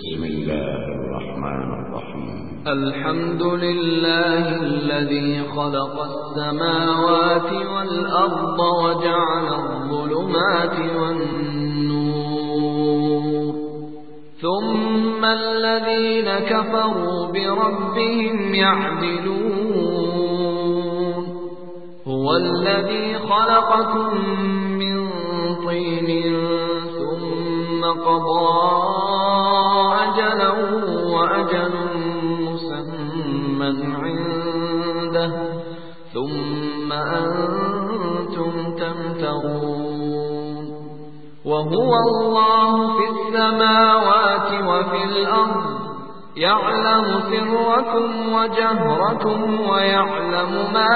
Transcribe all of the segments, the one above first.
بسم الله الرحمن الرحيم. الحمد لله الذي خلق السماوات والأرض وجعل الظلمات والنور، ثم الذين كفروا بربهم يعدلون. هو الذي خلقكم من طين ثم قضى أجلا وأجل مسمى عنده ثم أنتم تمترون. وهو الله في السماوات وفي الأرض، يعلم سركم وجهركم ويعلم ما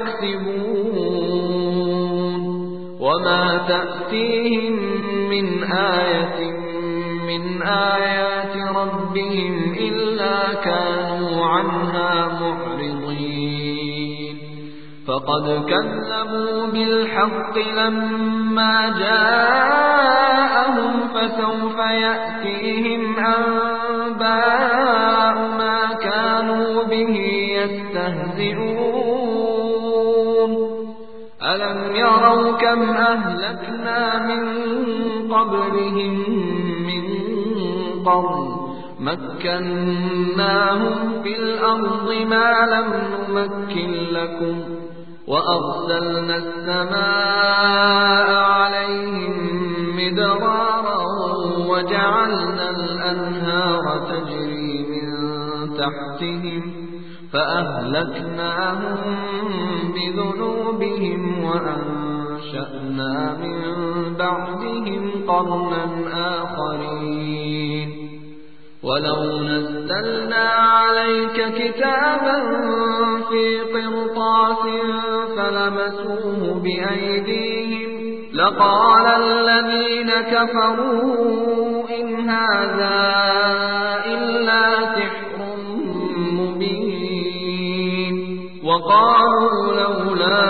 تكسبون. وما تأتيهم من آية من آيات ربهم إلا كانوا عنها معرضين. فقد كذبوا بالحق لما جاءهم، فسوف يأتيهم أنباء ما كانوا به يستهزئون. ألم يروا كم أهلكنا من قبلهم من قرن مكناهم في الأرض ما لم نمكن لكم، وأرسلنا السماء عليهم مدرارا وجعلنا الأنهار تجري من تحتهم فأهلكناهم بذنوبهم وأنشأنا من بعدهم قرنا آخرين. ولو نزلنا عليك كتابا في قرطاس فلمسوه بأيديهم لقال الذين كفروا إن هذا إلا سحر مبين. وقالوا لولا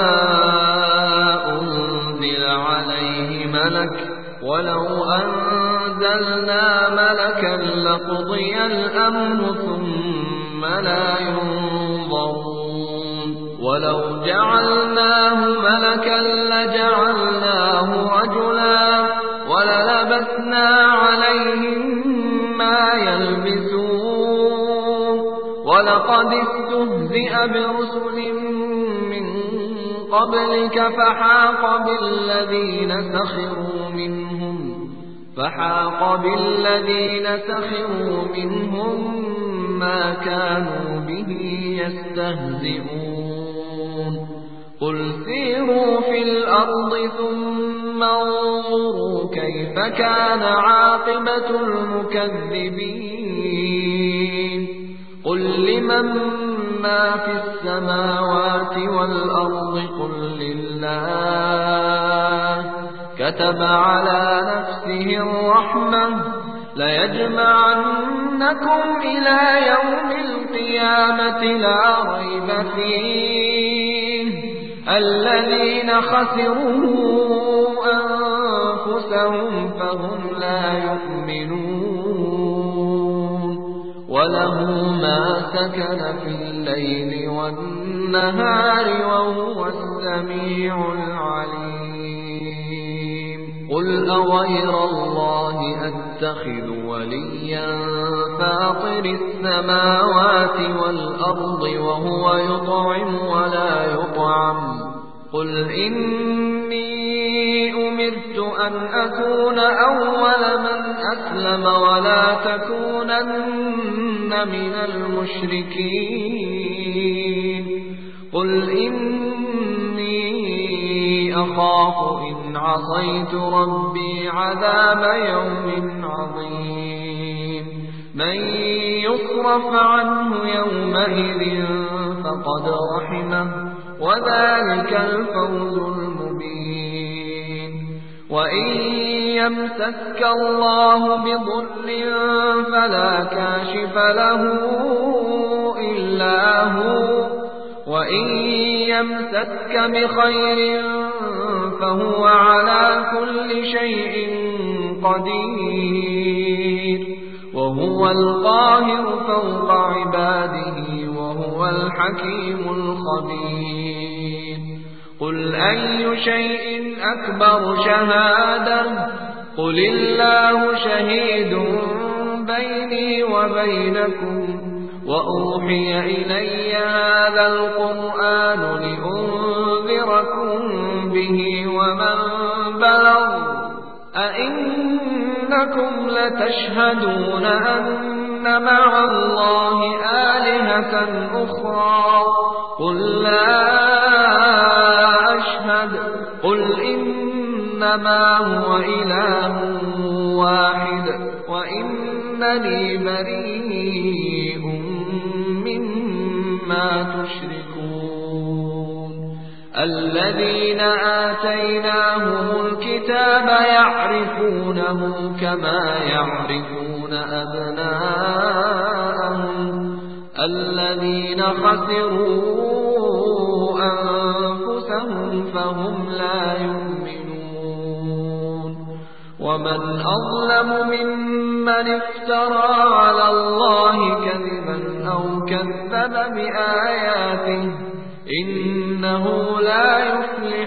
أنزل عليه ملك ولو أنزلنا ملكا لقضي الأمر ثم لا ينظرون. ولو جعلناه ملكا لجعلناه رجلا وللبسنا عليهم ما يلبسون. ولقد استهزئ برسل من قبلك فحاق بالذين سخروا منهم ما كانوا به يستهزئون. قل سيروا في الأرض ثم انظروا كيف كان عاقبة المكذبين. قل لمن ما في السماوات والأرض قل لله كتب على نفسه الرحمة ليجمعنكم إلى يوم القيامة لا ريب فيه. الذين خسروا أنفسهم فهم لا يؤمنون. وله ما سكن في الليل والنهار وهو السميع العليم. قل أغير الله أتخذ وليا فاطر السماوات والأرض وهو يطعم ولا يطعم. قل إني أمرت أن أكون أول من أسلم ولا تكونن من المشركين. قل إني أخاف إن عصيت ربي عذاب يوم عظيم. من يصرف عنه يومئذ فقد رحمه وذلك الفوز المبين. وإن يمسك الله بضر فلا كاشف له إلا هو، وإن يمسك بخير فهو على كل شيء قدير. وهو القاهر فوق عباده وهو الحكيم الخبير قل أي شيء أكبر شهادة قل الله شهيد بيني وبينكم وأوحي إلي هذا القرآن لأنذركم به ومن بلغ أئنكم لتشهدون أن مع الله آلهة أخرى قل لا أشهد قل إنما هو إله واحد وإنني بريء مما تشركون الذين آتيناهم الكتاب يعرفونه كما يعرفون أبناءهم الذين خسروا أنفسهم فهم لا يؤمنون ومن أظلم ممن افترى على الله كذبا أو كذب بآياته إنه لا يفلح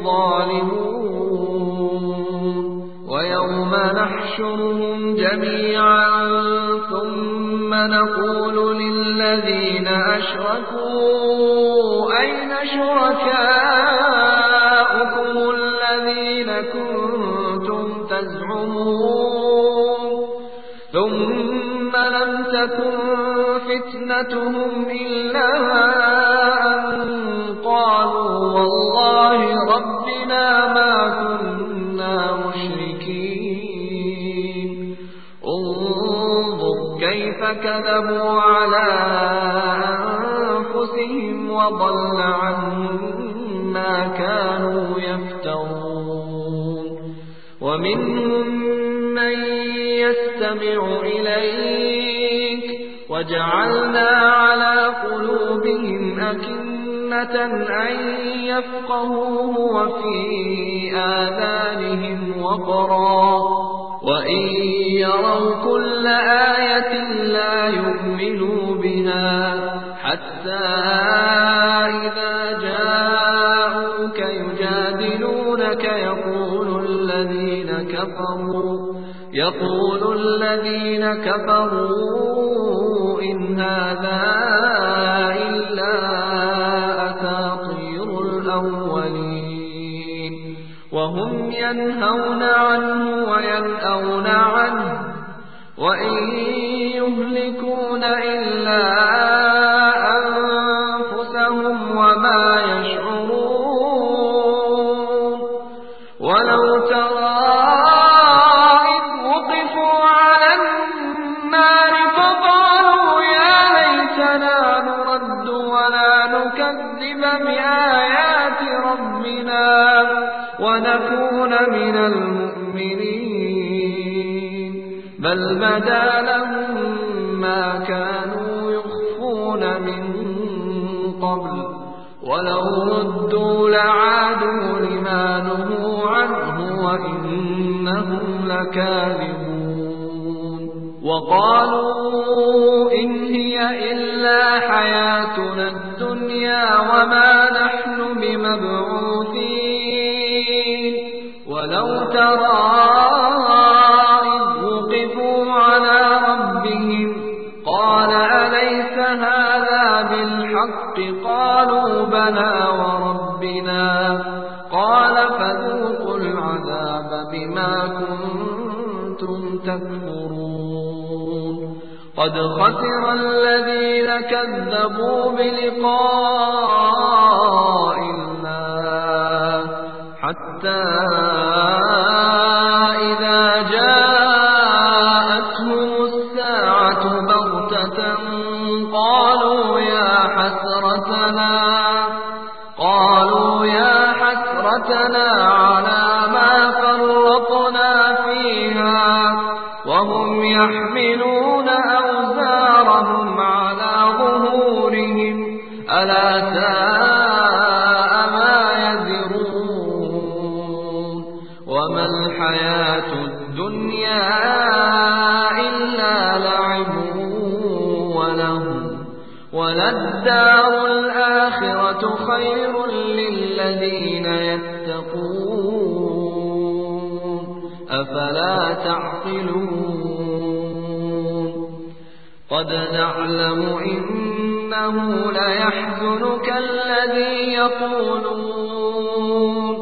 الظالمون ويوم نحشرهم جميعا ثم نقول للذين أشركوا أين شركاؤكم الذين كنتم تزعمون ثم لم تكن فتنتهم إلا أن قالوا والله ربنا ما كنا مشركين انظر كيف كذبوا على أنفسهم وضل عنهم ما كانوا يفترون ومنهم من يستمع إليك وجعلنا على قلوبهم أكنة أن يفقهوه وفي آذانهم وقرا وإن يروا كل آية لا يؤمنوا بها حتى إذا جاءوك يجادلونك يقول الذين كفروا إن هذا إلا أساطير الأولين وهم ينهون عنه وينأون عنه وإن يهلكون إلا أنفسهم وما يشعرون ولو ترى إذ وقفوا على النار فقالوا يا ليتنا نرد ولا نكذب بآيات ربنا ونكون من المؤمنين بل بدا لهم ما كانوا يخفون من قبل ولو ردوا لعادوا لما نهوا عنه وإنهم لكاذبون وقالوا إن هي إلا حياتنا الدنيا وما نحن بمبعوثين ولو ترى إذ وقفوا على ربهم قال أليس هذا بالحق قالوا بلى وربنا قال فذوقوا العذاب بما كنتم تكفرون قد خسر الذين كذبوا بلقاء الله حتى إذا جاءتهم الساعة بغتة قالوا يا حسرتنا على ما فرطنا فيها وهم يحملون أوزارهم على ظهورهم ألا ساء ما يزرون وما الحياة الدنيا إلا لعب وللدار الآخرة خير للذين يتقون أفلا تعقلون قد نعلم إنه ليحزنك الذي يقولون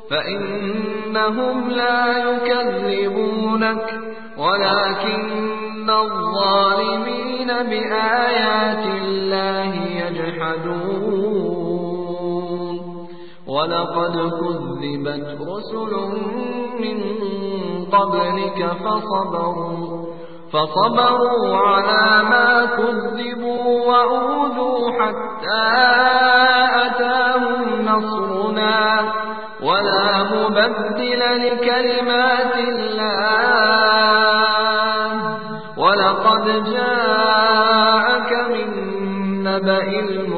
فإنهم لا يكذبونك ولكن الظالمين بآيات الله يجحدون ولقد كذبت رسل من قبلك فصبروا على ما كذبوا وأوذوا حتى أتاهم نصرنا ولا مبدل لكلمات الله ولقد جاءك من نبأ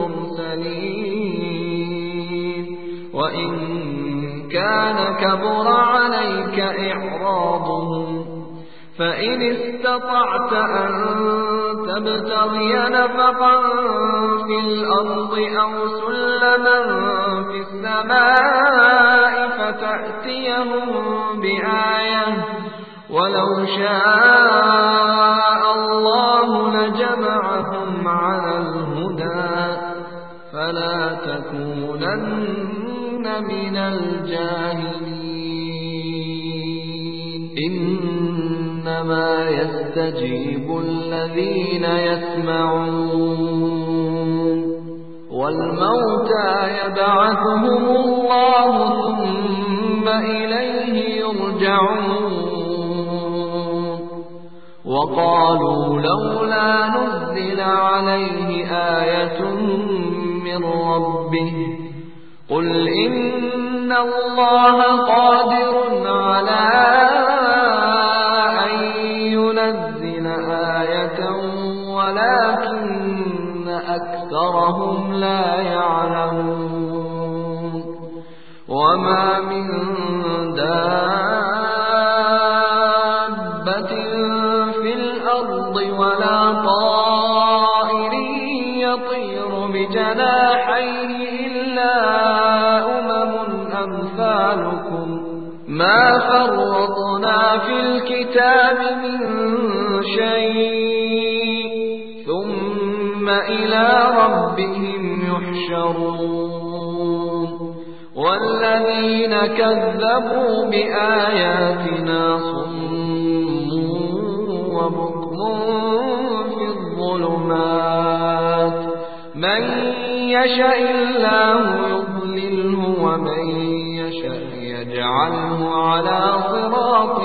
المرسلين وإن كان كبر عليك إعراضهم فإن استطعت أن تبتغي نفقا في الأرض أو سلما في السماء فتأتيهم بآية ولو شاء الله لجمعهم على الهدى فلا تكونن من الجاهلين إنما يستجيب الذين يسمعون والموتى يبعثهم الله ثم إليه يرجعون وقالوا لولا نزل عليه آية من ربه قل إن الله قادر على أن ينزل آية ولكن أكثرهم لا يعلمون وما من دابة في الأرض ولا طائر يطير بجناحيه إلا أمثالكم ما فرطنا في الكتاب من شيء ثم إلى ربهم يحشرون والذين كذبوا بآياتنا صم وبكم في الظلمات من يشاء الله يضلله ومن يشاء يجعله على صراط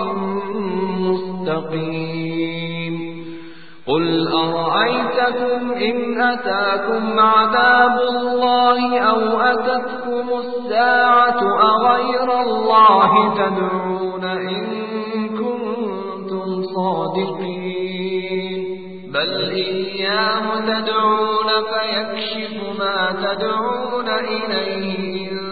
مستقيم قل أرأيتكم إن أتاكم عذاب الله أو أتتكم الساعة أغير الله تدعون إن كنتم صادقين بل إياه تدعون فيكشف ما تدعون إليه إن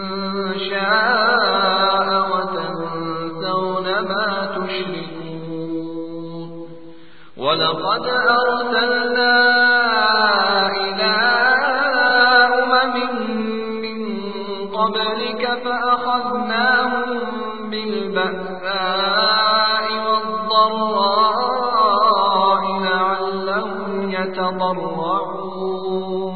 شاء وتنسون ما تشركون ولقد أرسلنا إلى أمم من قبلك فأخذناهم بالبأساء والضراء لعلهم يتضرعون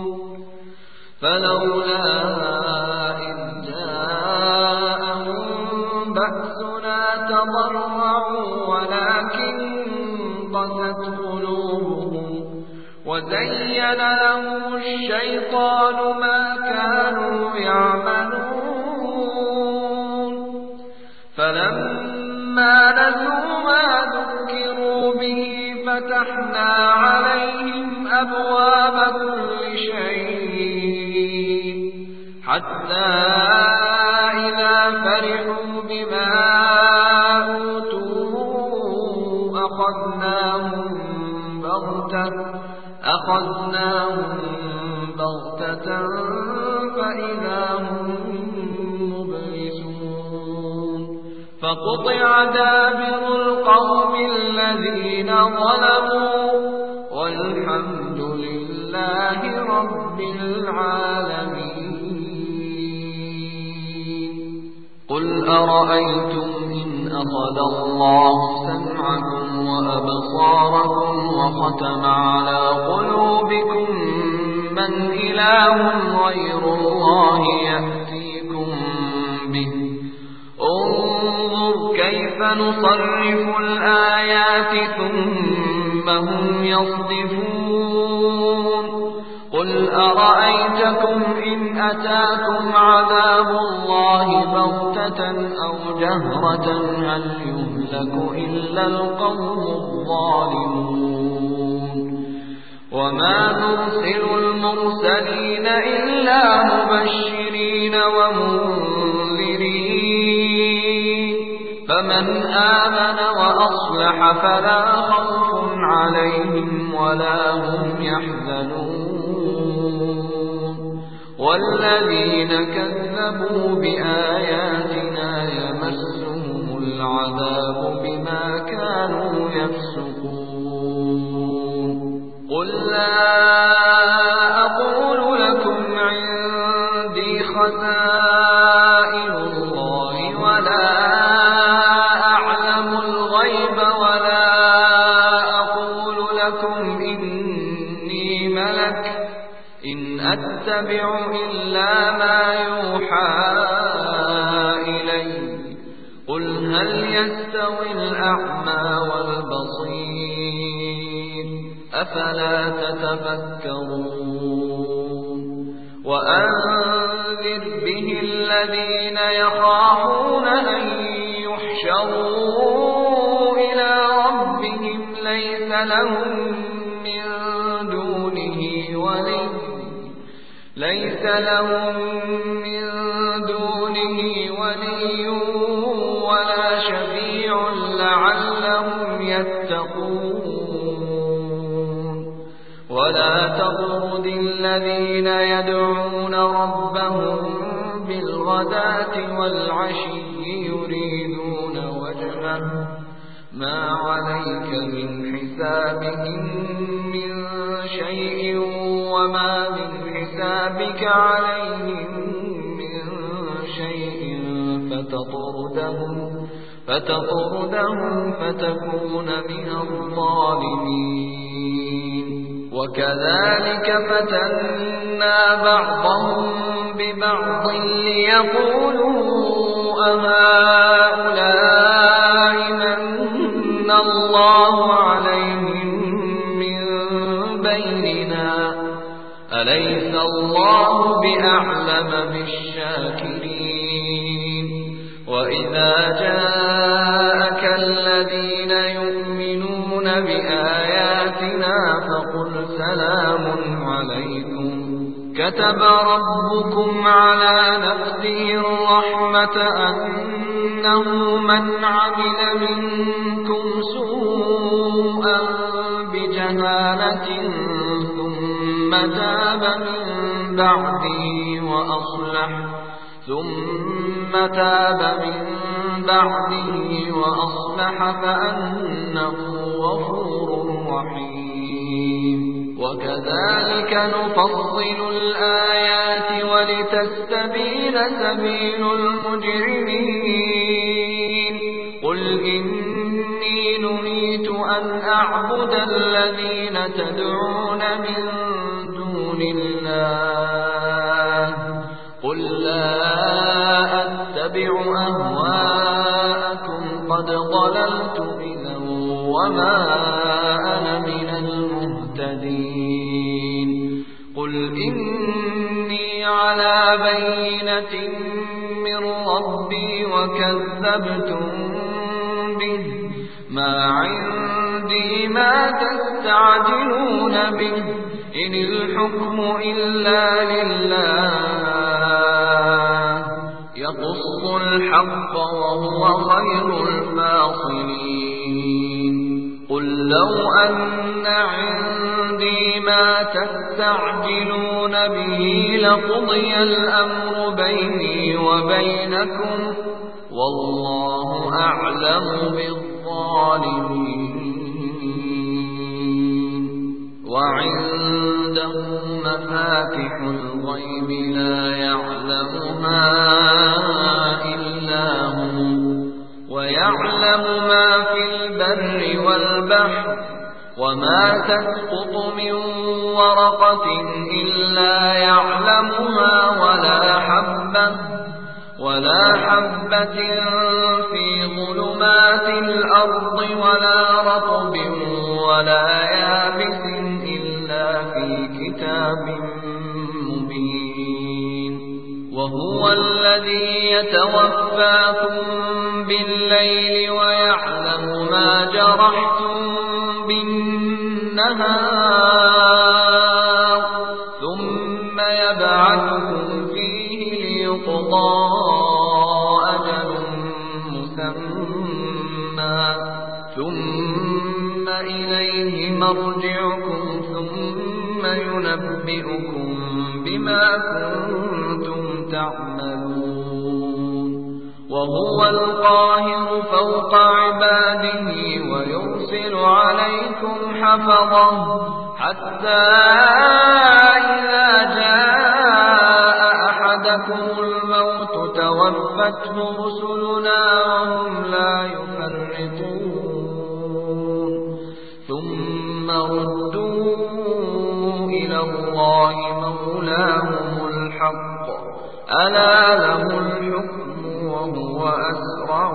فلولا إذ جاءهم بأسنا تضرعوا ولكن قست قلوبهم وزين لهم الشيطان ما كانوا يعملون فلما نسوا ما ذكروا به فتحنا عليهم أبواب كل شيء حتى إذا فرحوا بما أوتوا أخذناهم بغتة فإذا هم مبلسون فقطع دابر القوم الذين ظلموا والحمد لله رب العالمين. قل أرأيتم إن أخذ الله سمعكم وأبصاركم وختم على قلوبكم من إله غير الله يأتيكم به؟ انظر كيف نصرف الآيات ثم هم يصدفون. قل أرأيتكم إن أتاكم عذاب الله بغتة أو جهرة هل يهلك إلا القوم الظالمون. وما نرسل المرسلين إلا مبشرين ومنذرين فمن آمن وأصلح فلا خوف عليهم ولا هم يحزنون. والذين كذبوا بآياتنا يمسهم العذاب بما كانوا يفسقون. قل لا أقول لكم عندي خزائن الله ولا أعلم الغيب ولا أقول لكم إني ملك إن أتبع إلا ما يوحى إلي. قل هل يستوي الأعمى والبصير أفلا تتفكرون. وأنذر به الذين يخافون أن يحشروا إلى ربهم ليس لهم من دونه ولي ولا شفيع لعلهم يتقون. ولا تطرد الذين يدعون ربهم بالغداة والعشي يريدون وجهه ما عليك من حسابهم من شيء وما من حسابك عليهم من شيء فتطردهم فتكون من الظالمين. وكذلك فتنا بعضهم ببعض ليقولوا أهؤلاء من الله عليهم من بيننا أليس الله بأعلم بالشاكرين. وإذا جاءك الذين يؤمنون بآياتنا فقل سلام عليكم كتب ربكم على نفسه الرحمة أنه من عمل منكم سوءا بجهالة ثم تاب من بعده وأصلح فأنه غفور رحيم. وكذلك نفصل الآيات ولتستبين سبيل المجرمين. قل إني نهيت أن أعبد الذين تدعون من دون الله. قل لا أتبع أهواءكم قد ضللت إذا وما أنا من المهتدين. قل إني على بينة من ربي وكذبتم به ما عندي ما تستعجلون به إن الحكم إلا لله يقص الحق وهو خير الفاصلين. قل لو أن عندي ما تستعجلون به لقضي الأمر بيني وبينكم والله أعلم بالظالمين. وعنده وعنده مفاتح الغيب لا يعلمها إلا هو ويعلم ما في البر والبحر وما تسقط من ورقة إلا يعلمها ولا حبة في ظلمات الأرض ولا رطب ولا يابس إلا في كتاب مبين وهو الذي يتوفاكم بالليل ويعلم ما جرحتم بالنهار ثم يبعثكم فيه ليقضى أجل مسمى ثم إليه مرجعكم ثم ينبئكم بما كنتم تعملون وهو القاهر فوق عباده ويرسل عليكم حفظه حتى إذا جاء أحدكم الموت توفته رسلنا وهم لا يفرطون ثم ردوا إلى الله مولاهم الحق ألا له الحكم وهو أسرع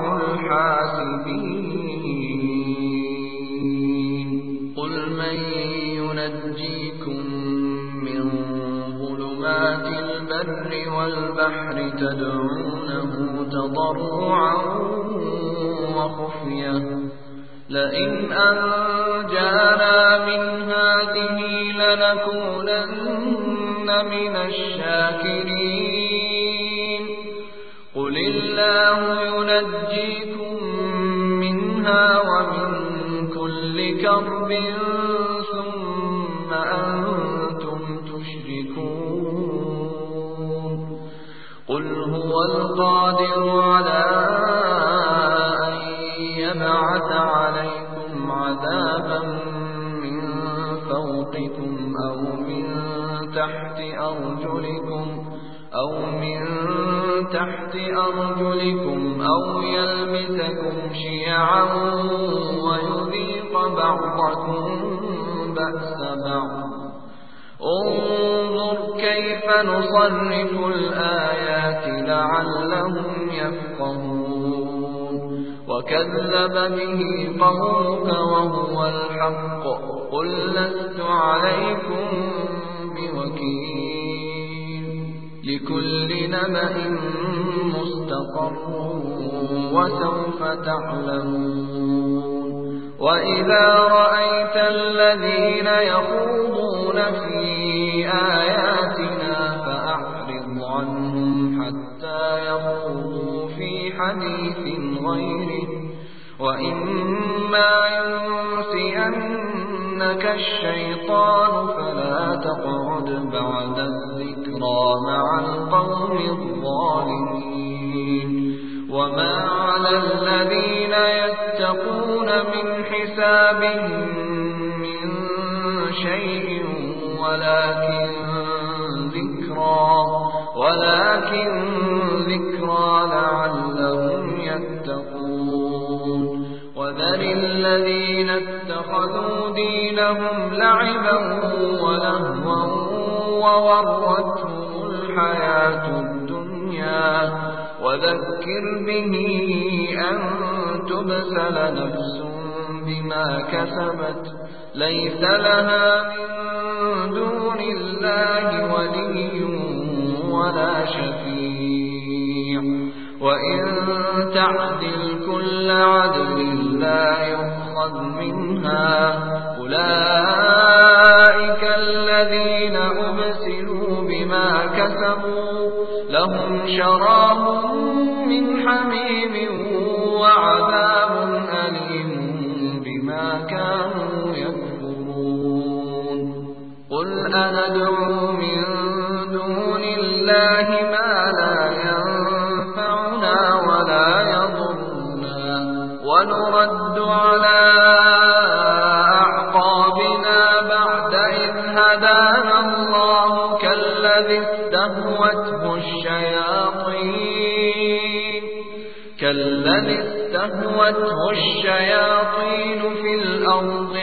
الحاسبين قل من ينجيكم من ظلمات البر والبحر تدعونه تضرعا وخفية لئن أنجانا من هذه لنكونن من الشاكرين قل الله ينجيكم منها ومن كل كرب ثم أنتم تشركون قل هو القادر على أن يبعث عليكم عذابا من فوقكم أو من تحت أرجلكم أو يلبسكم شيعا ويذيق بعضكم بأس بعض انظر كيف نصرف الآيات لعلهم يفقهون وكذب به قومك وهو الحق قل لست عليكم بوكيل لكل نبأ مستقر وسوف تعلمون وإذا رأيت الذين يخوضون في آياتنا فأعرض عنهم حتى يخوضوا في حديث غيره وإما ينسينك الشيطان فلا تقعد بعد الذكرى مع القوم الظالمين وما على الذين يتقون من حسابهم من شيء ولكن ذكرى لعلهم يتقون وذر الذين اتخذوا دينهم لعبا ولهوا وغرتهم الحياة الدنيا وذكر به أن تبسل نفس بما كسبت ليس لها من دون الله ولي ولا شفيع وإن تعدل كل عدل لا يؤخذ منها أولئك الذين أبسلوا بما كسبوا لهم شراب من حميم وعذاب أليم بما كانوا يكفرون قل أندعو من دون الله ما لا ينفعنا ولا يضرنا ونرد على أعقابنا بعد إذ هدانا استهوته الشياطين في الأرض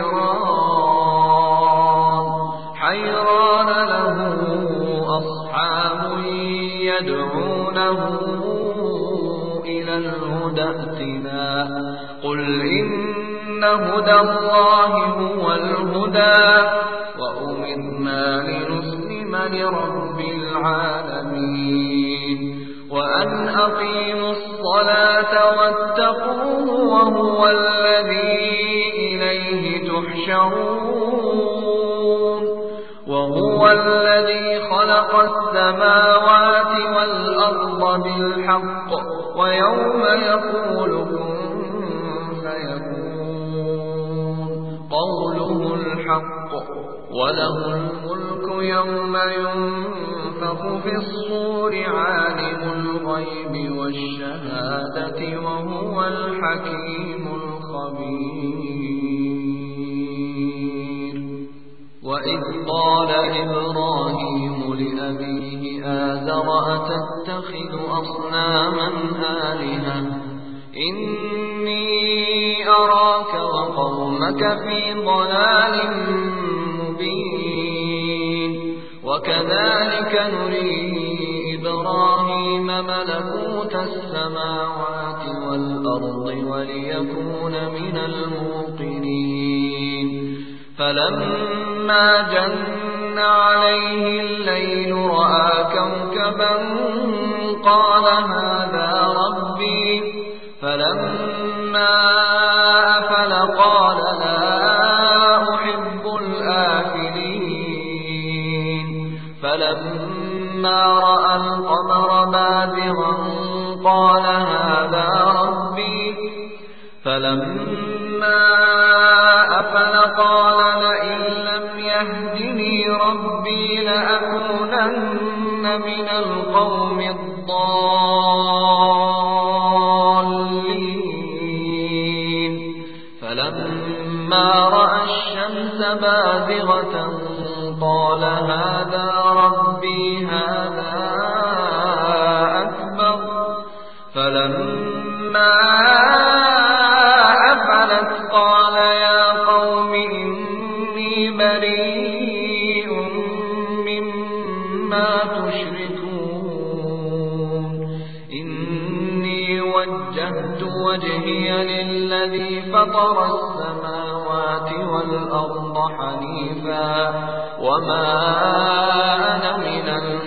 حيران له أصحاب يدعونه إلى الهدى ائتنا قل إن هدى الله هو الهدى وأمرنا لنسلم لرب العالمين وأن أقيموا الصلاة واتقوه وهو الذي إليه تحشرون وهو الذي خلق السماوات والأرض بالحق ويوم يقول كن فيكون قوله الحق وله الملك يوم ينفخ في الصور عالم الغيب والشهادة وهو الحكيم الخبير وإذ قال إبراهيم لأبيه آزر أتتخذ أصناما آلهة إني أراك وقومك في ضلال مبين وكذلك نري إبراهيم ملكوت السماوات والأرض وليكون من الموقنين فلما جن عليه الليل رأى كوكبا قال هذا ربي فلما أفل قال لا أحب الآفلين فلما رأى القمر بازغا قال هذا ربي فلما أفل قال لئن لم يهدني ربي لأكونن من القوم الضالين فلما رأى الشمس بازغة قال هذا ربي هذا أكبر فلما أفلت قال يا قوم إني بريء مما تشركون إني وجهت وجهي للذي فطر السماوات والأرض حنيفا وما أنا من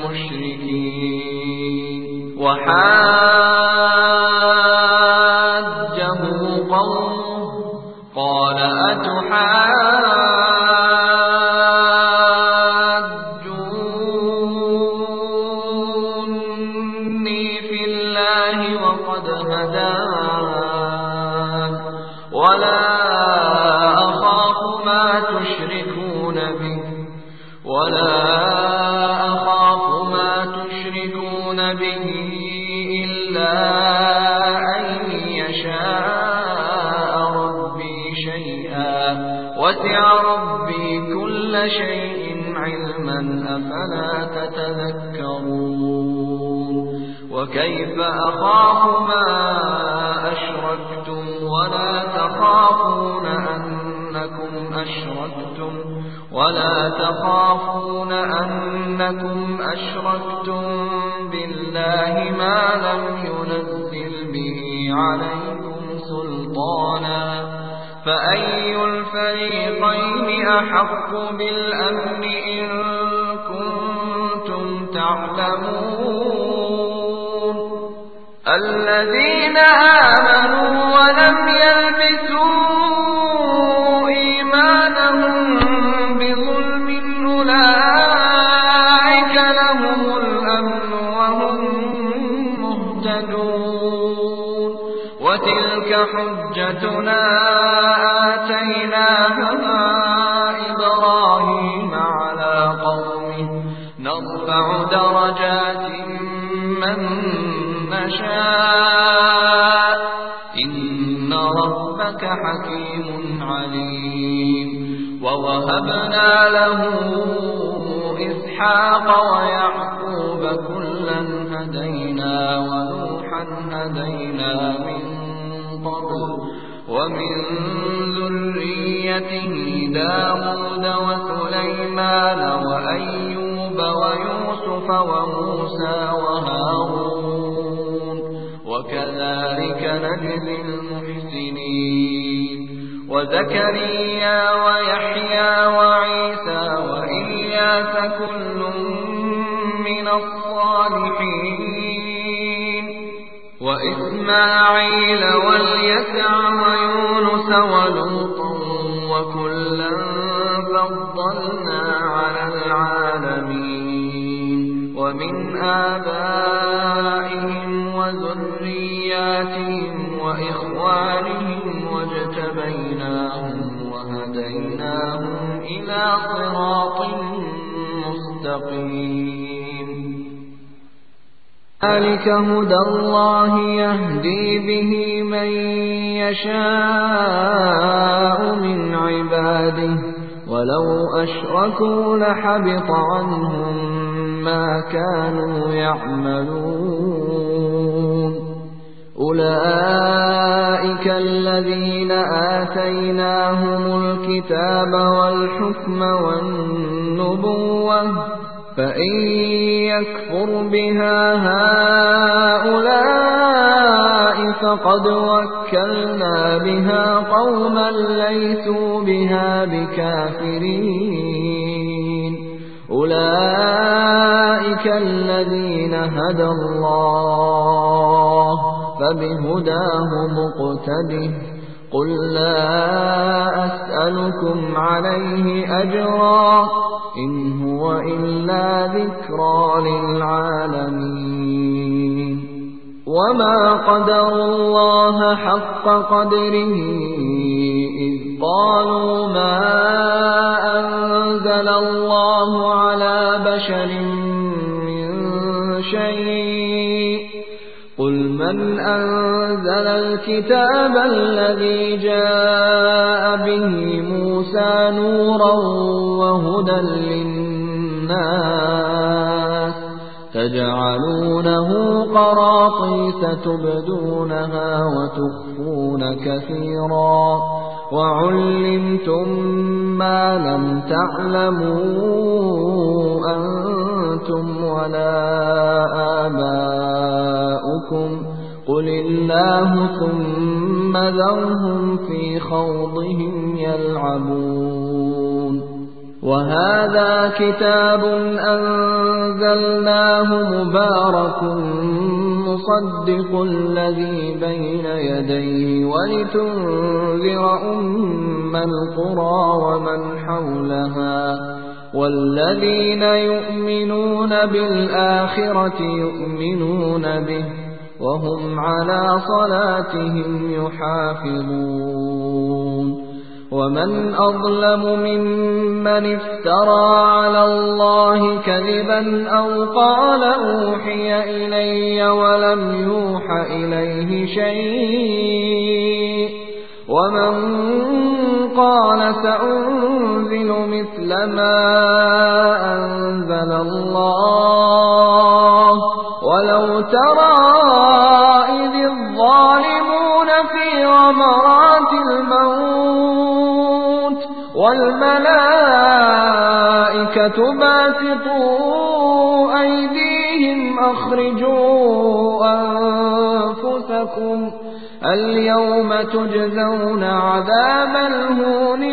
المشركين وحاجه قومه قال أتحاجوني في الله وقد هدان ولا أخاف ما تشركون به إلا أن يشاء ربي شيئا وسع ربي كل شيء علما أفلا تتذكرون وكيف أخاف ما أشركتم ولا تخافون أنكم أشركتم بالله ما لم ينزل به عليكم سلطانا فأي الفريقين أحق بالأمن إن كنتم تعلمون الذين آمنوا ولم يلبسوا إيمانهم بظلم أولئك لهم الأمن وهم مهتدون وتلك حجتنا آتيناها إبراهيم على قومه نرفع درجات من نشاء إن ربك حكيم عليم ووهبنا له إسحاق ويعقوب كلا هدينا ونوحا هدينا من قبل ومن ذريته داود وسليمان وأيوب ويوسف وموسى وهارون وكذلك نجزي المحسنين وزكريا ويحيى وعيسى وإلياس كل من الصالحين وإسماعيل واليسع ويونس ولوطا وكلا فضلنا على العالمين ومن آبائهم وذرياتهم وإخوانهم واجتبيناهم وهديناهم إلى صراط مستقيم ذلك هدى الله يهدي به من يشاء من عباده ولو أشركوا لحبط عنهم ما كانوا يعملون أولئك الذين آتيناهم الكتاب والحكم والنبوة فإن يكفر بها هؤلاء فقد وكلنا بها قوما ليسوا بها بكافرين أولئك الذين هدى الله فبهداه مقتده قل لا أسألكم عليه أجرا إن هو إلا ذكرى للعالمين وما قدروا الله حق قدره إذ قالوا ما أنزل الله على بشر من شيء قل من أنزل الكتاب الذي جاء به موسى نورا وهدى للناس تجعلونه قراطيس تبدونها وتخفون كثيرا وعلمتم ما لم تعلموا أنتم ولا آباؤكم قل الله ثم ذرهم في خوضهم يلعبون وهذا كتاب أنزلناه مبارك مصدق الذي بين يديه ولتنذر أم القرى ومن حولها والذين يؤمنون بالآخرة يؤمنون به وهم على صلاتهم يحافظون ومن أظلم ممن افترى على الله كذبا أو قال أوحي إلي ولم يوح إليه شيء ومن قال سأنزل مثل ما أنزل الله ولو ترى إذ الظالمون في غمرات الموت والملائكة باسطوا أيديهم أخرجوا أنفسكم اليوم تجزون عذاب الهون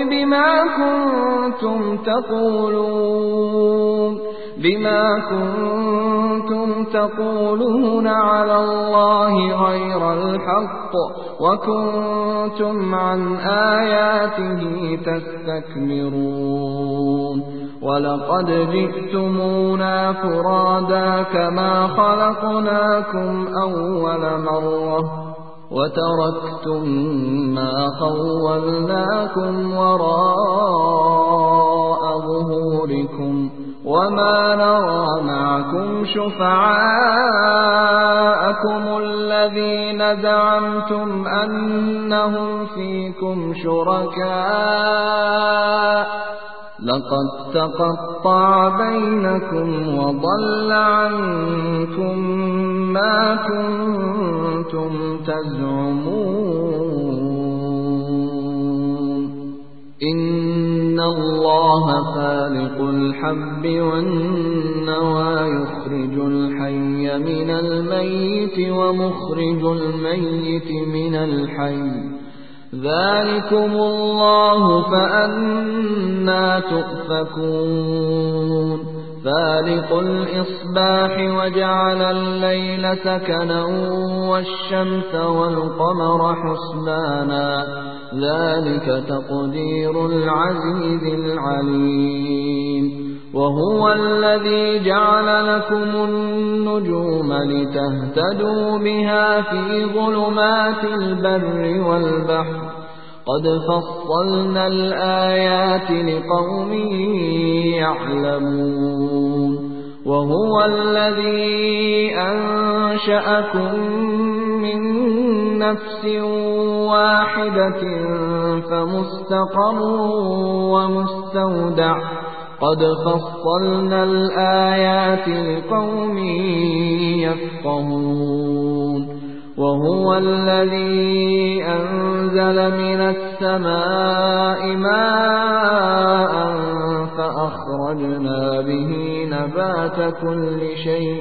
بما كنتم تقولون على الله غير الحق وكنتم عن آياته تستكبرون ولقد جئتمونا فرادا كما خلقناكم أول مرة وتركتم ما خولناكم وراء ظهوركم وما نرى معكم شفعاءكم الذين زعمتم أنهم فيكم شركاء لقد تقطع بينكم وضل عنكم ما كنتم تزعمون إن الله فالق الحب والنوى يخرج الحي من الميت ومخرج الميت من الحي ذلكم الله فأنى تؤفكون فالق الإصباح وجعل الليل سكنا والشمس والقمر حسبانا ذلك تقدير العزيز العليم وهو الذي جعل لكم النجوم لتهتدوا بها في ظلمات البر والبحر قد فصلنا الآيات لقوم يعلمون وهو الذي أنشأكم من نفس واحدة فمستقر ومستودع قد فصلنا الآيات لقوم يفقهون وهو الذي أنزل من السماء ماء فأخرجنا به نبات كل شيء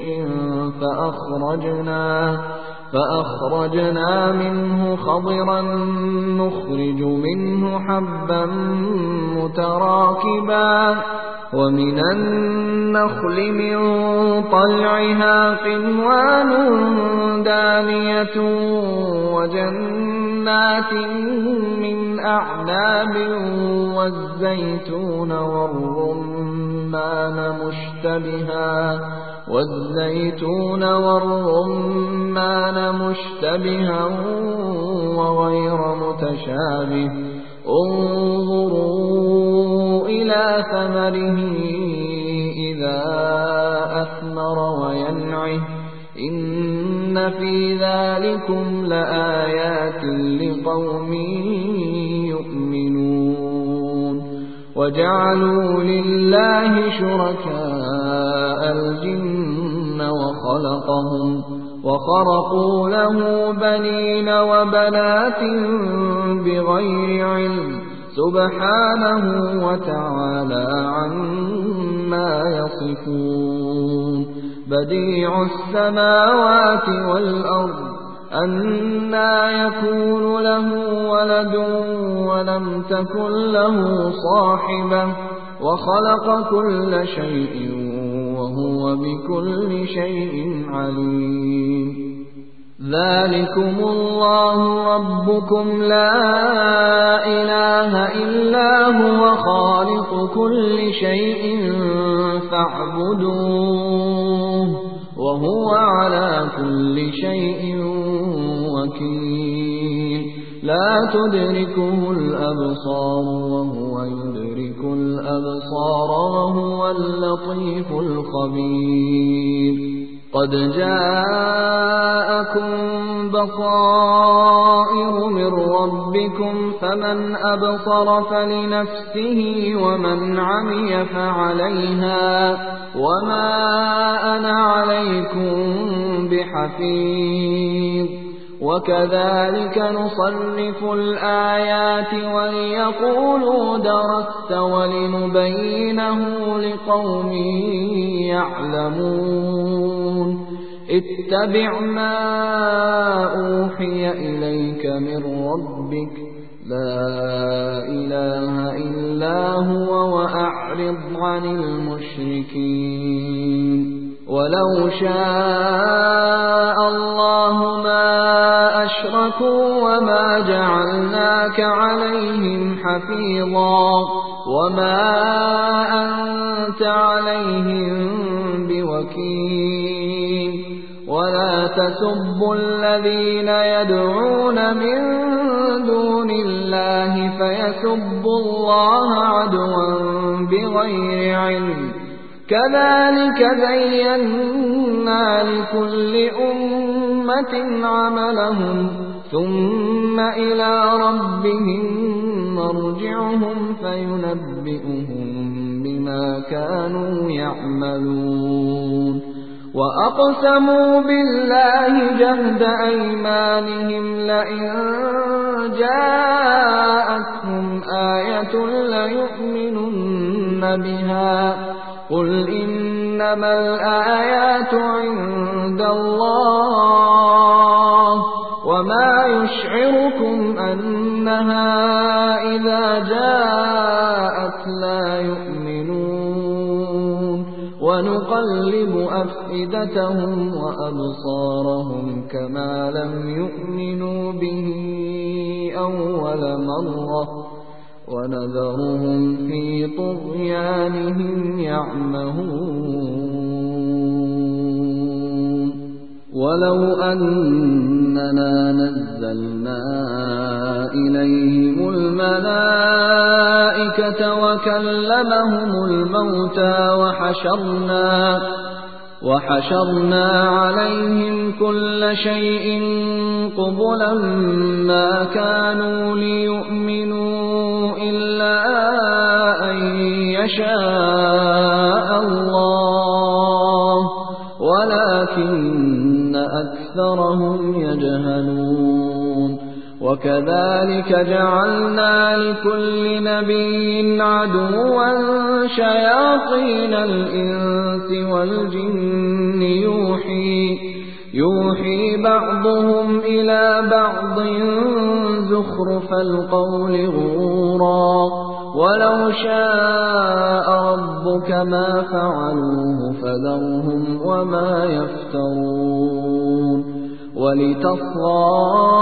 فأخرجنا منه خضرا نخرج منه حبا متراكبا ومن النخل من طلعها قنوان دانية وجنات من أعناب والزيتون والرمان مشتبها وغير متشابه انظروا إلى ثمره إذا أثمر وينعه إن في ذلكم لآيات لقوم يؤمنون وجعلوا لله شركاء الجن وخرقوا له بنين وبنات بغير علم سبحانه وتعالى عما يصفون بديع السماوات والأرض أنى يكون له ولد ولم تكن له صاحبة وخلق كل شيء وهو بكل شيء عليم ذلكم الله ربكم لا إله إلا هو خالق كل شيء فاعبدوه وهو على كل شيء وكيل لا تدركه الأبصار وهو يدرك الأبصار وهو اللطيف الخبير قد جاءكم بصائر من ربكم فمن أبصر فلنفسه ومن عمي فعليها وما أنا عليكم بحفيظ وكذلك نصرف الآيات وليقولوا درست ولنبينه لقوم يعلمون اتبع ما أوحي إليك من ربك لا إله إلا هو وأعرض عن المشركين ولو شاء الله ما أشركوا وما جعلناك عليهم حفيظا وما أنت عليهم بوكيل ولا تسبوا الذين يدعون من دون الله فيسبوا الله عدوا بغير علم كذلك زينا لكل أمة عملهم ثم إلى ربهم مرجعهم فينبئهم بما كانوا يعملون وأقسموا بالله جهد أيمانهم لئن جاءتهم آية ليؤمنن بها قل إنما الآيات عند الله وما يشعركم أنها إذا جاءت لا يؤمنون ونقلب أفئدتهم وأبصارهم كما لم يؤمنوا به أول مرة ونذرهم في طغيانهم يعمهون ولو أننا نزلنا إليهم الملائكة وكلمهم الموتى وحشرنا عليهم كل شيء قبلا ما كانوا ليؤمنوا إلا أن يشاء الله ولكن أكثرهم يجهلون وكذلك جعلنا لكل نبي عدوا شياطين الإنس والجن يوحي بعضهم إلى بعض زخرف القول غرورا ولو شاء ربك ما فعلوه فذرهم وما يفترون ولتصغى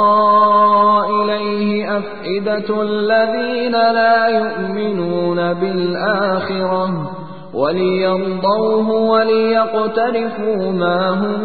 إليه أفئدة الذين لا يؤمنون بالآخرة وليرضوه وليقترفوا ما هم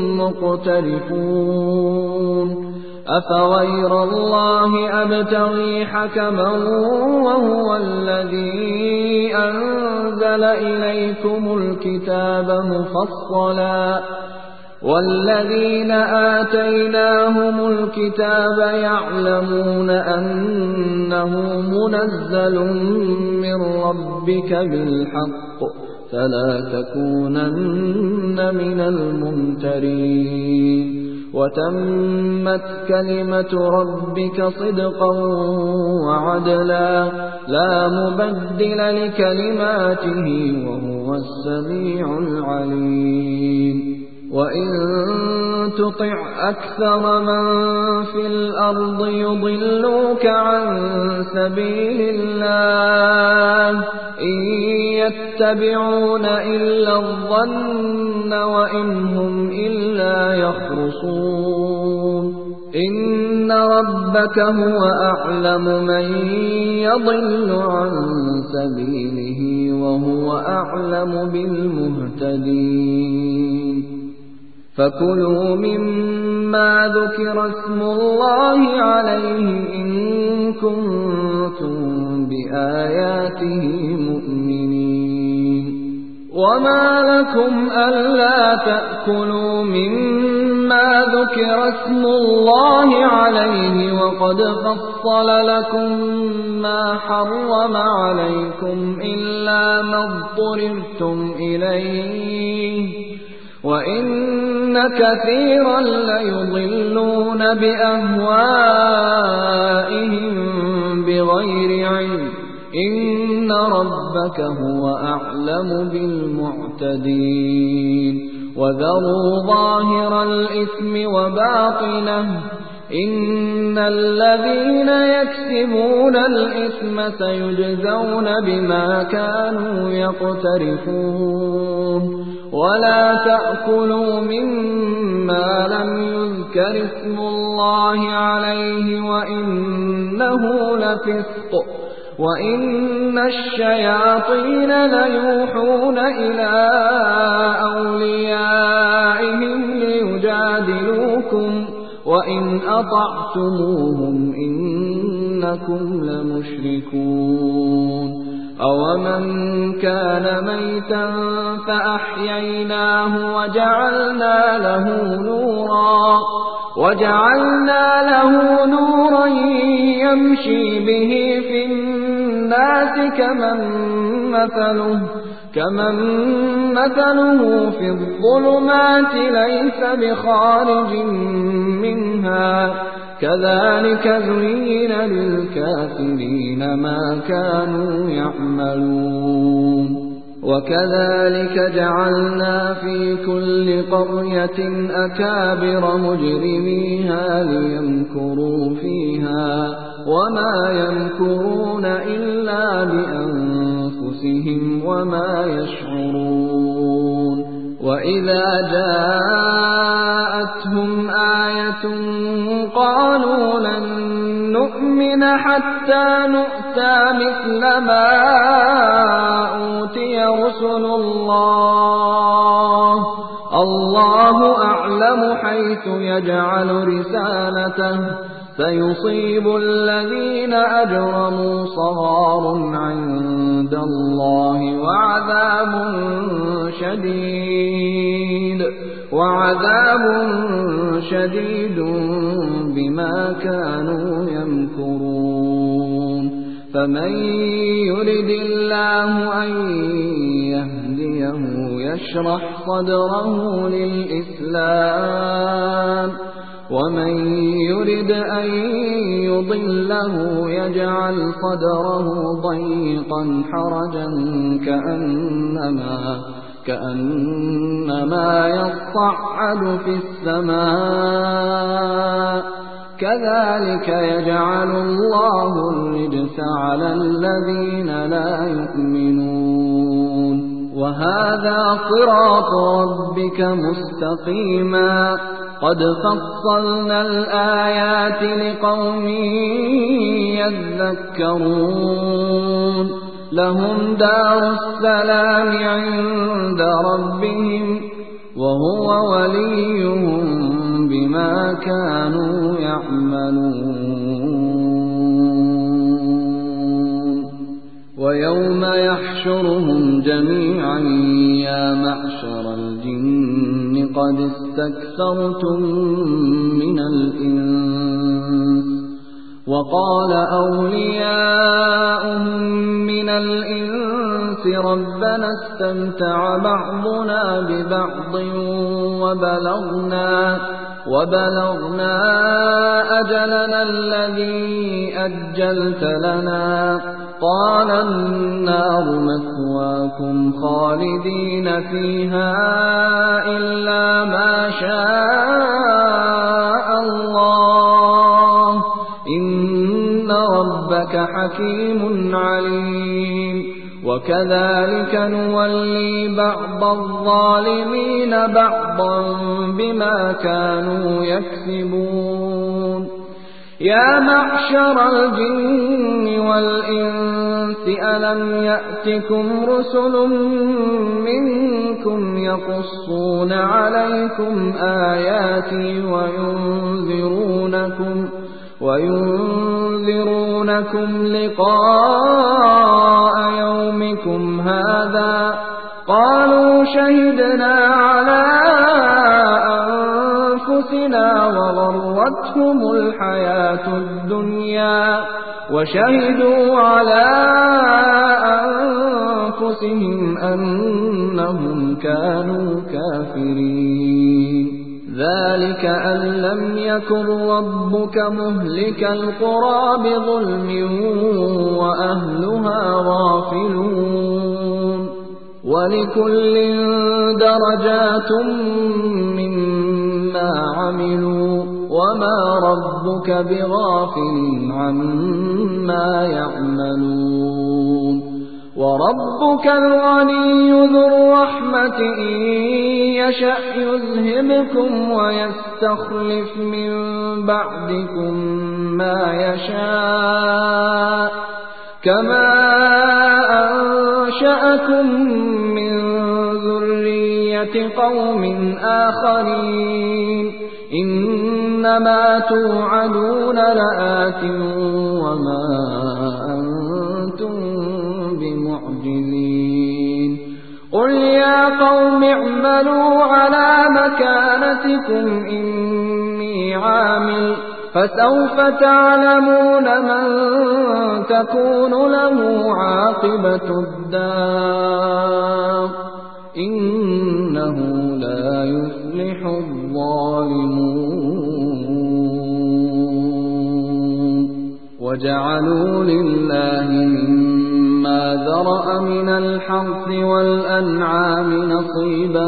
مقترفون أفغير الله أبتغي حكما وهو الذي أنزل إليكم الكتاب مفصلا والذين آتيناهم الكتاب يعلمون أنه منزل من ربك بالحق فلا تكونن من الممترين وتمت كلمة ربك صدقا وعدلا لا مبدل لكلماته وهو السميع العليم وإن تطع أكثر من في الأرض يضلوك عن سبيل الله إن يتبعون إلا الظن وإن هم إلا يخرصون إن ربك هو أعلم من يضل عن سبيله وهو أعلم بالمهتدين فكلوا مما ذكر اسم الله عليه إن كنتم بآياته مؤمنين وما لكم ألا تأكلوا مما ذكر اسم الله عليه وقد فصل لكم ما حرم عليكم إلا ما اضطررتم إليه وإن كثيرا ليضلون بأهوائهم بغير علم إن ربك هو أعلم بالمعتدين وذروا ظاهر الإثم وباطنه إن الذين يكسبون الإثم سيجزون بما كانوا يقترفون ولا تأكلوا مما لم يذكر اسم الله عليه وإنه لفسق وإن الشياطين ليوحون إلى أوليائهم ليجادلوكم وإن أطعتموهم إنكم لمشركون أومن كان ميتا فأحييناه وجعلنا له نورا يمشي به في الناس الناس كمن مثله في الظلمات ليس بخارج منها كذلك زين للكافرين ما كانوا يعملون وكذلك جعلنا في كل قرية أكابر مجرميها ليمكروا فيها وما يمكرون إلا بأنفسهم وما يشعرون وإذا جاءتهم آية قالوا لن نؤمن حتى نؤتى مثل ما أوتي رسل الله أعلم حيث يجعل رسالته فيصيب الذين أجرموا صغار عند الله وعذاب شديد بما كانوا يمكرون فمن يرد الله أن يهديه يشرح صدره للإسلام ومن يرد أن يضله يجعل صدره ضيقا حرجا كأنما يصعد في السماء كذلك يجعل الله الرجس على الذين لا يؤمنون وهذا صراط ربك مستقيما قد فصلنا الآيات لقوم يذكرون لهم دار السلام عند ربهم وهو وليهم بما كانوا يعملون ويوم يحشرهم جميعا يا معشر الجن قد استكثرتم من الإنس وقال أولياؤهم من الإنس ربنا استمتع بعضنا ببعض وبلغنا أجلنا الذي أجلت لنا قال النار مثواكم خالدين فيها إلا ما شاء الله إن ربك حكيم عليم وكذلك نولي بعض الظالمين بعضا بما كانوا يكسبون يا معشر الجن والإنس ألم يأتكم رسل منكم يقصون عليكم آياتي وينذرونكم لقاء يومكم هذا قالوا شهدنا على أنفسنا وغرتهم الحياة الدنيا وشهدوا على أنفسهم أنهم كانوا كافرين ذلك أن لم يكن ربك مهلك القرى بظلم وأهلها غافلون ولكل درجات مما عملوا وما ربك بغافل عما يعملون وربك الغني ذو الرحمة إن يشأ يذهبكم ويستخلف من بعدكم ما يشاء كما أنشأكم من ذرية قوم آخرين إنما توعدون لآت وما أنتم بمعجزين قل يا قوم اعملوا على مكانتكم إني عامل فسوف تعلمون من تكون له عاقبة الدار إنه لا يفلح الظالمون وجعلوا لله مما ذرأ من الحرث والأنعام نصيبا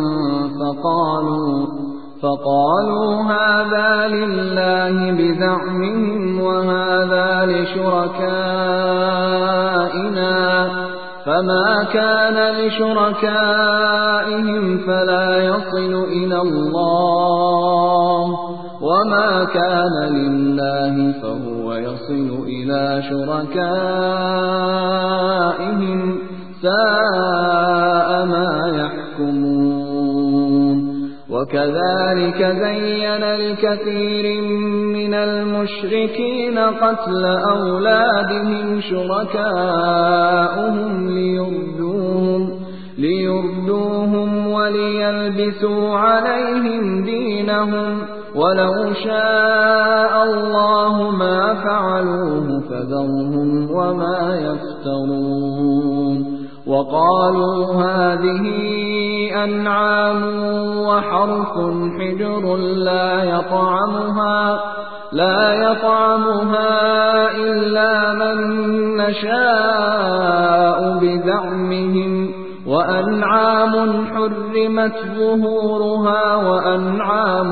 فقالوا هذا لله بزعمهم وهذا لشركائنا فما كان لشركائهم فلا يصل إلى الله وما كان لله فهو يصل إلى شركائهم ساء ما يحكمون وكذلك زين لكثير من المشركين قتل أولادهم شركاؤهم ليردوهم وليلبسوا عليهم دينهم ولو شاء الله ما فعلوه فذرهم وما يفترون وقالوا هذه أنعام وحرث حجر لا يطعمها إلا من نشاء بزعمهم وأنعام حرمت ظهورها وأنعام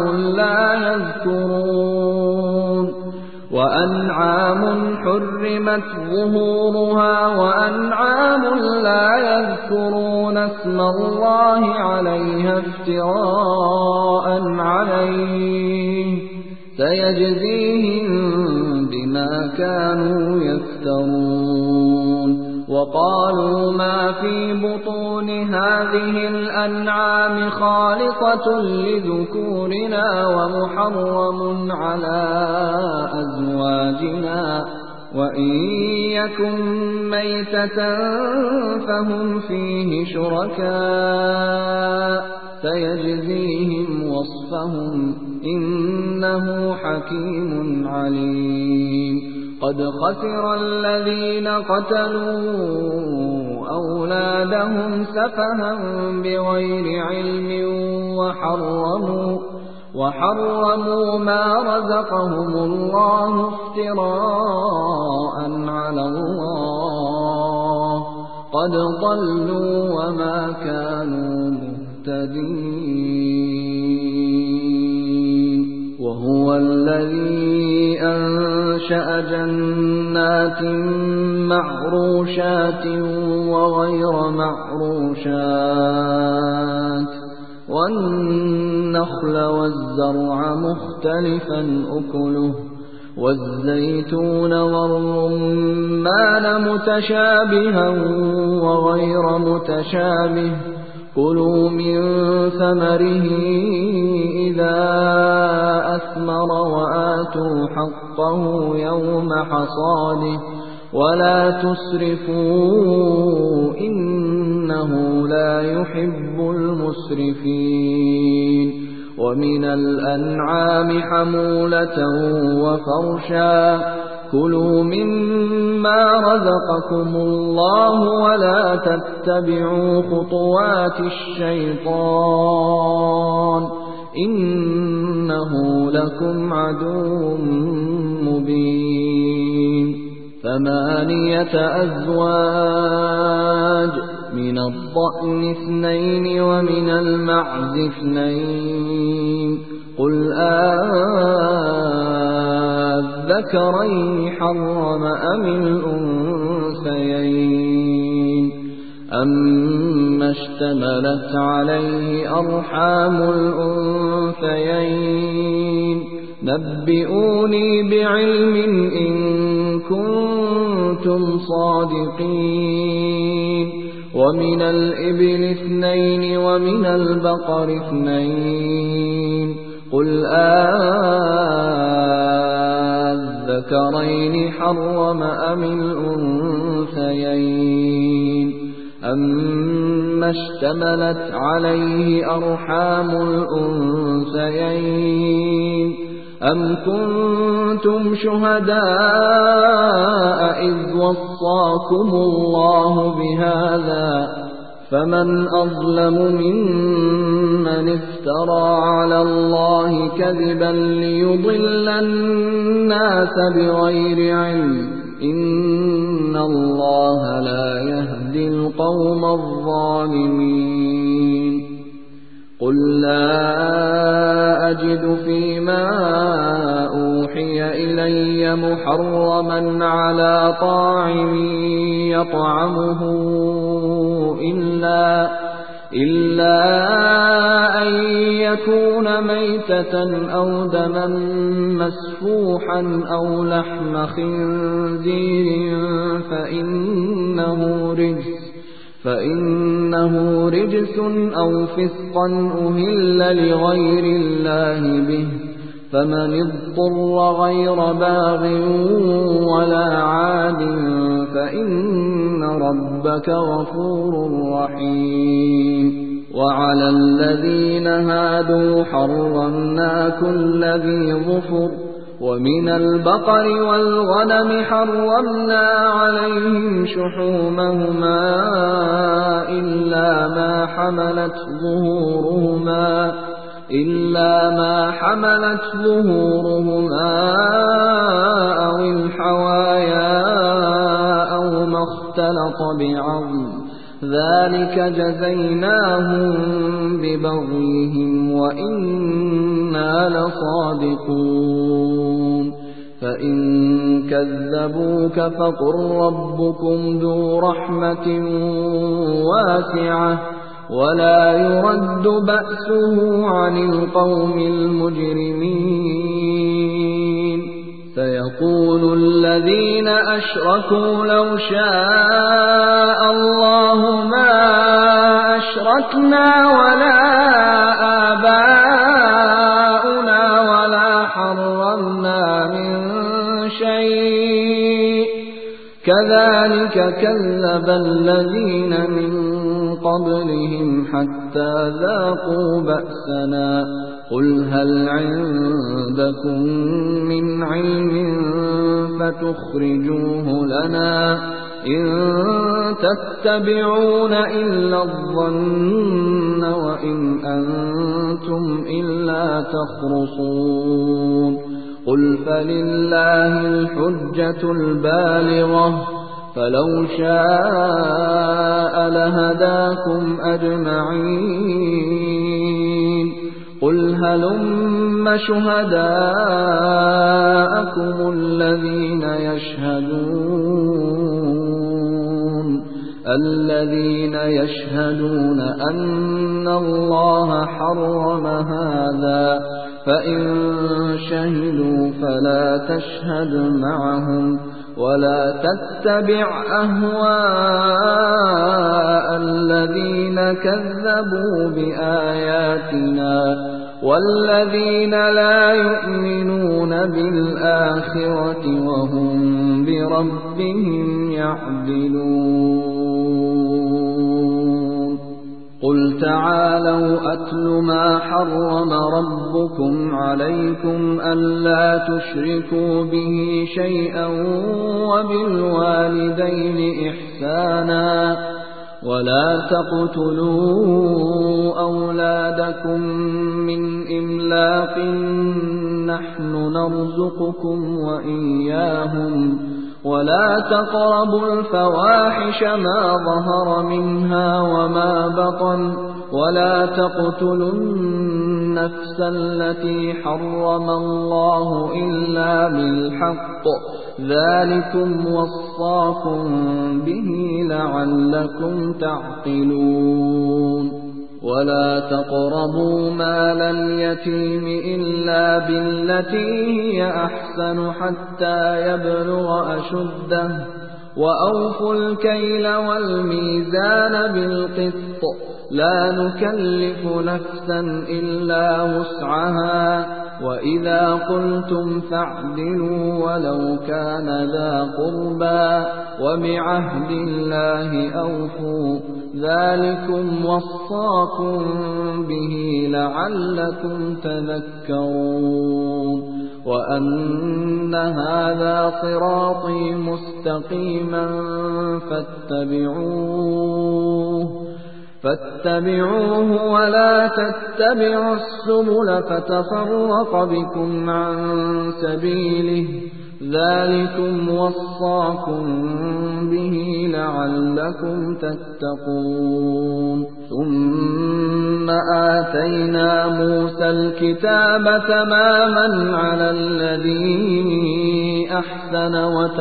لا يذكرون اسم الله عليها افتراء عليه سيجزيهم بما كانوا يفترون وقالوا ما في بطون هذه الأنعام خالصة لذكورنا ومحرم على أزواجنا وإن يكن ميتة فهم فيه شركاء سيجزيهم وصفهم إنه حكيم عليم قد خسر الذين قتلوا أولادهم سفها بغير علم وحرموا ما رزقهم الله افتراء على الله قد ضلوا وما كانوا مهتدين وهو الذي أنشأ جنات معروشات وغير معروشات والنخل والزرع مختلفا أكله والزيتون والرمان متشابها وغير متشابه كلوا من ثمره إذا أثمر وآتوا حقه يوم حصاده ولا تسرفوا إنه لا يحب المسرفين ومن الأنعام حمولة وفرشا كلوا مما رزقكم الله ولا تتبعوا خطوات الشيطان إنه لكم عدو مبين 8 أزواج من الضأن 2 ومن المعز 2 قل الذكرين حرم أم الأنثيين أما اشتملت عليه أرحام الأنثيين نبئوني بعلم إن كنتم صادقين ومن الإبل 2 ومن البقر 2 قل الذكرين حرم أم الأنثيين أما اشتملت عليه أرحام الأنثيين أَمْ كُنتُمْ شُهَدَاءَ إِذْ وَصَّاكُمُ اللَّهُ بِهَذَا فَمَنْ أَظْلَمُ مِمَّنِ افْتَرَىٰ عَلَى اللَّهِ كَذِبًا لِّيُضِلَّ النَّاسَ بِغَيْرِ عِلْمٍ ۗ إِنَّ اللَّهَ لَا يَهْدِي الْقَوْمَ الظَّالِمِينَ قُل لَّا أَجِدُ فِيمَا أُوحِيَ إِلَيَّ مُحَرَّمًا عَلَىٰ طَاعِمٍ يَطْعَمُهُ إِلَّا أَن يَكُونَ مَيْتَةً أَوْ دَمًا مَّسْفُوحًا أَوْ لَحْمَ خِنزِيرٍ فَإِنَّهُ رِجْسٌ أَوْ فِسْقًا أُهِلَّ لِغَيْرِ اللَّهِ بِهِ ۚ فَمَنِ اضْطُرَّ غَيْرَ بَاغٍ وَلَا عَادٍ فَإِنَّ رَبَّكَ غَفُورٌ رَّحِيمٌ وَعَلَى الَّذِينَ هَادُوا حَرَّمْنَا كُلَّ ذِي ظُفُرٍ ۖ وَمِنَ الْبَقَرِ وَالْغَنَمِ حَرَّمْنَا عَلَيْهِمْ شُحُومَهُمَا إِلَّا مَا حَمَلَتْ ظُهُورُهُمَا أَوِ الْحَوَايَا أَوْ مَا اخْتَلَطَ بِعَظْمٍ ۚ ذَٰلِكَ جَزَيْنَاهُم بِبَغْيِهِمْ وَإِنَّا لَصَادِقُونَ فَإِن كَذَّبُوكَ فَقُل رَّبُّكُمْ ذُو رَحْمَةٍ وَاسِعَةٍ وَلَا يُرَدُّ بَأْسُهُ عَنِ الْقَوْمِ الْمُجْرِمِينَ سَيَقُولُ الَّذِينَ أَشْرَكُوا لَوْ شَاءَ اللَّهُ مَا أَشْرَكْنَا وَلَا آبَاؤُنَا وَلَا حَرَّمْنَا مِن شَيْءٍ ۚ كَذَٰلِكَ كَذَّبَ الَّذِينَ مِن قَبْلِهِمْ حَتَّىٰ ذَاقُوا بَأْسَنَا ۗ قُلْ هَلْ عِندَكُم مِّنْ عِلْمٍ فَتُخْرِجُوهُ لَنَا ۖ إِن تَتَّبِعُونَ إِلَّا الظَّنَّ وَإِنْ أَنتُمْ إِلَّا تَخْرُصُونَ قُلْ فَلِلَّهِ الْحُجَّةُ الْبَالِغَةُ ۖ فَلَوْ شَاءَ لَهَدَاكُمْ أَجْمَعِينَ قُلْ هَلُمَّ شُهَدَاءَكُمُ الَّذِينَ يَشْهَدُونَ أَنَّ اللَّهَ حَرَّمَ هَٰذَا ۖ فَإِن شَهِدُوا فَلَا تَشْهَدْ مَعَهُمْ ۖ وَلَا تَتَّبِعْ أَهْوَاءَ الَّذِينَ كَذَّبُوا بِآيَاتِنَا وَالَّذِينَ لَا يُؤْمِنُونَ بِالْآخِرَةِ وَهُم بِرَبِّهِمْ يَعْدِلُونَ قُلْ تَعَالَوْا أَتْلُ مَا حَرَّمَ رَبُّكُمْ عَلَيْكُمْ أَلَّا تُشْرِكُوا بِهِ شَيْئًا وَبِالْوَالِدَيْنِ إِحْسَانًا وَلَا تَقْتُلُوا أَوْلَادَكُم مِّنْ إِمْلَاقٍ ۖ نَّحْنُ نَرْزُقُكُمْ وَإِيَّاهُمْ ۖ وَلَا تَقْرَبُوا الْفَوَاحِشَ مَا ظَهَرَ مِنْهَا وَمَا بَطَنَ ۖ وَلَا تَقْتُلُوا النَّفْسَ الَّتِي حَرَّمَ اللَّهُ إِلَّا بِالْحَقِّ ۚ ذَٰلِكُمْ وَصَّاكُم بِهِ لَعَلَّكُمْ تَعْقِلُونَ وَلَا تَقْرَبُوا مَالَ الْيَتِيمِ إِلَّا بِالَّتِي هِيَ أَحْسَنُ حَتَّىٰ يَبْلُغَ أَشُدَّهُ ۖ وَأَوْفُوا الْكَيْلَ وَالْمِيزَانَ بِالْقِسْطِ ۖ لَا نُكَلِّفُ نَفْسًا إِلَّا وُسْعَهَا ۖ وَإِذَا قُلْتُمْ فَاعْدِلُوا وَلَوْ كَانَ ذَا قُرْبَىٰ ۖ وَبِعَهْدِ اللَّهِ أَوْفُوا ۚ ذَٰلِكُمْ وَصَّاكُم بِهِ لَعَلَّكُمْ تَذَكَّرُونَ وأن هذا صراطي مستقيما فاتبعوه ولا تتبعوا السبل فتفرق بكم عن سبيله ذلكم وصاكم به لعلكم تتقون ثم آتينا موسى الكتاب تماما على الذي أحسن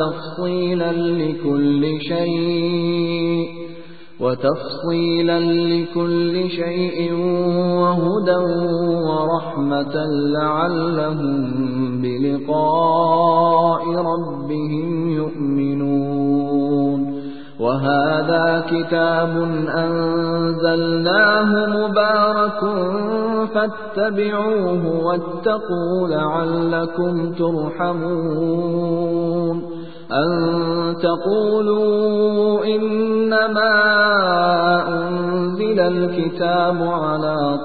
وتفصيلا لكل شيء وهدى ورحمة لعلهم بلقاء ربهم يؤمنون وهذا كتاب أنزلناه مبارك فاتبعوه واتقوا لعلكم ترحمون أن تقولوا إنما أنزل الكتاب على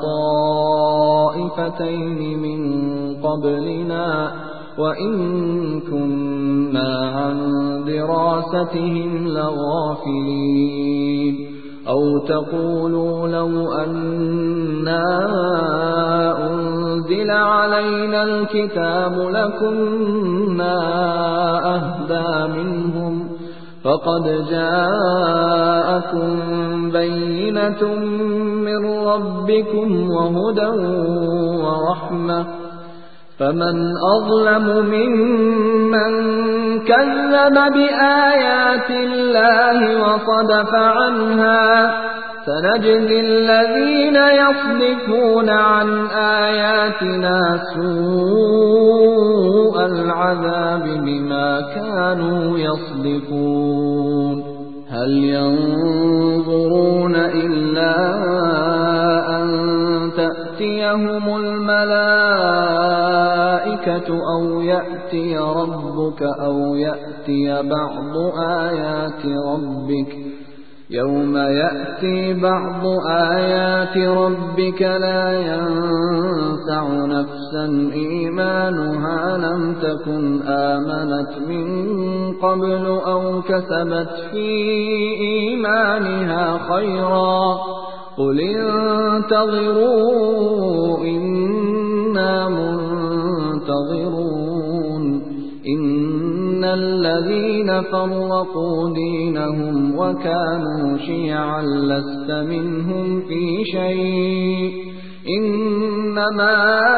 طائفتين من قبلنا وإن كنا عن دراستهم لغافلين أو تقولوا لو أنا أنزل علينا الكتاب لكنا أهدى منهم فقد جاءكم بينة من ربكم وهدى ورحمة فمن أظلم ممن كذب بآيات الله وصدف عنها سنجزي الذين يصدفون عن آياتنا سوء العذاب بما كانوا يصدفون هل ينظرون إلا أن تأتيهم الملائكة أو يأتي ربك أو يأتي بعض آيات ربك يوم يأتي بعض آيات ربك لا ينفع نفسا إيمانها لم تكن آمنت من قبل أو كسبت في إيمانها خيرا قل انتظروا إنا منتظرون إن الذين فرقوا دينهم وكانوا شيعا لست منهم في شيء إنما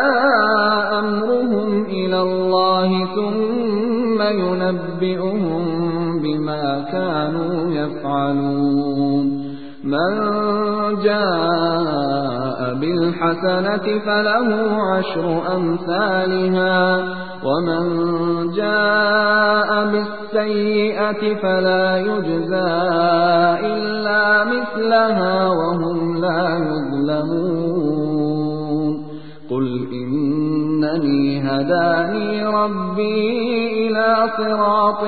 أمرهم إلى الله ثم ينبئهم بما كانوا يفعلون من جاء بالحسنة فله عشر أمثالها ومن جاء بالسيئة فلا يجزى إلا مثلها وهم لا يظلمون قل إنني هداني ربي إلى صراط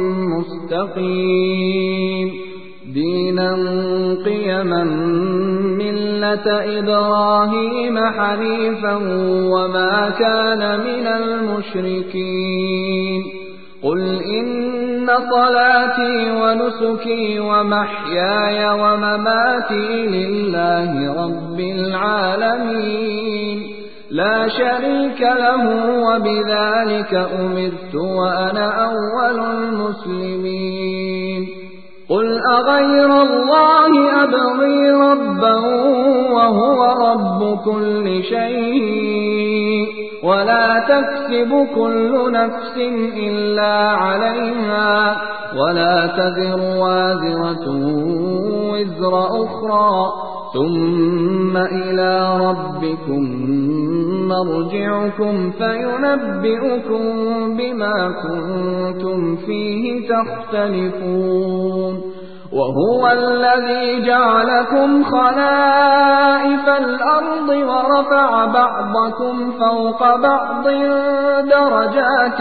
مستقيم دينا قيما ملة إبراهيم حنيفا وما كان من المشركين قل إن صلاتي ونسكي ومحياي ومماتي لله رب العالمين لا شريك له وبذلك أمرت وأنا أول المسلمين قل أغير الله أبغي ربا وهو رب كل شيء ولا تكسب كل نفس إلا عليها ولا تزر وازرة وزر أخرى ثم إلى ربكم مرجعكم فينبئكم بما كنتم فيه تختلفون وهو الذي جعلكم خلائف الأرض ورفع بعضكم فوق بعض درجات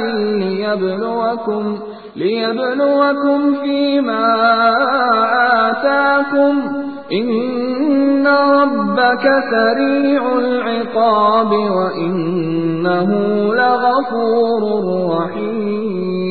ليبلوكم فيما آتاكم إن إن ربك سريع العقاب وإنه لغفور رحيم.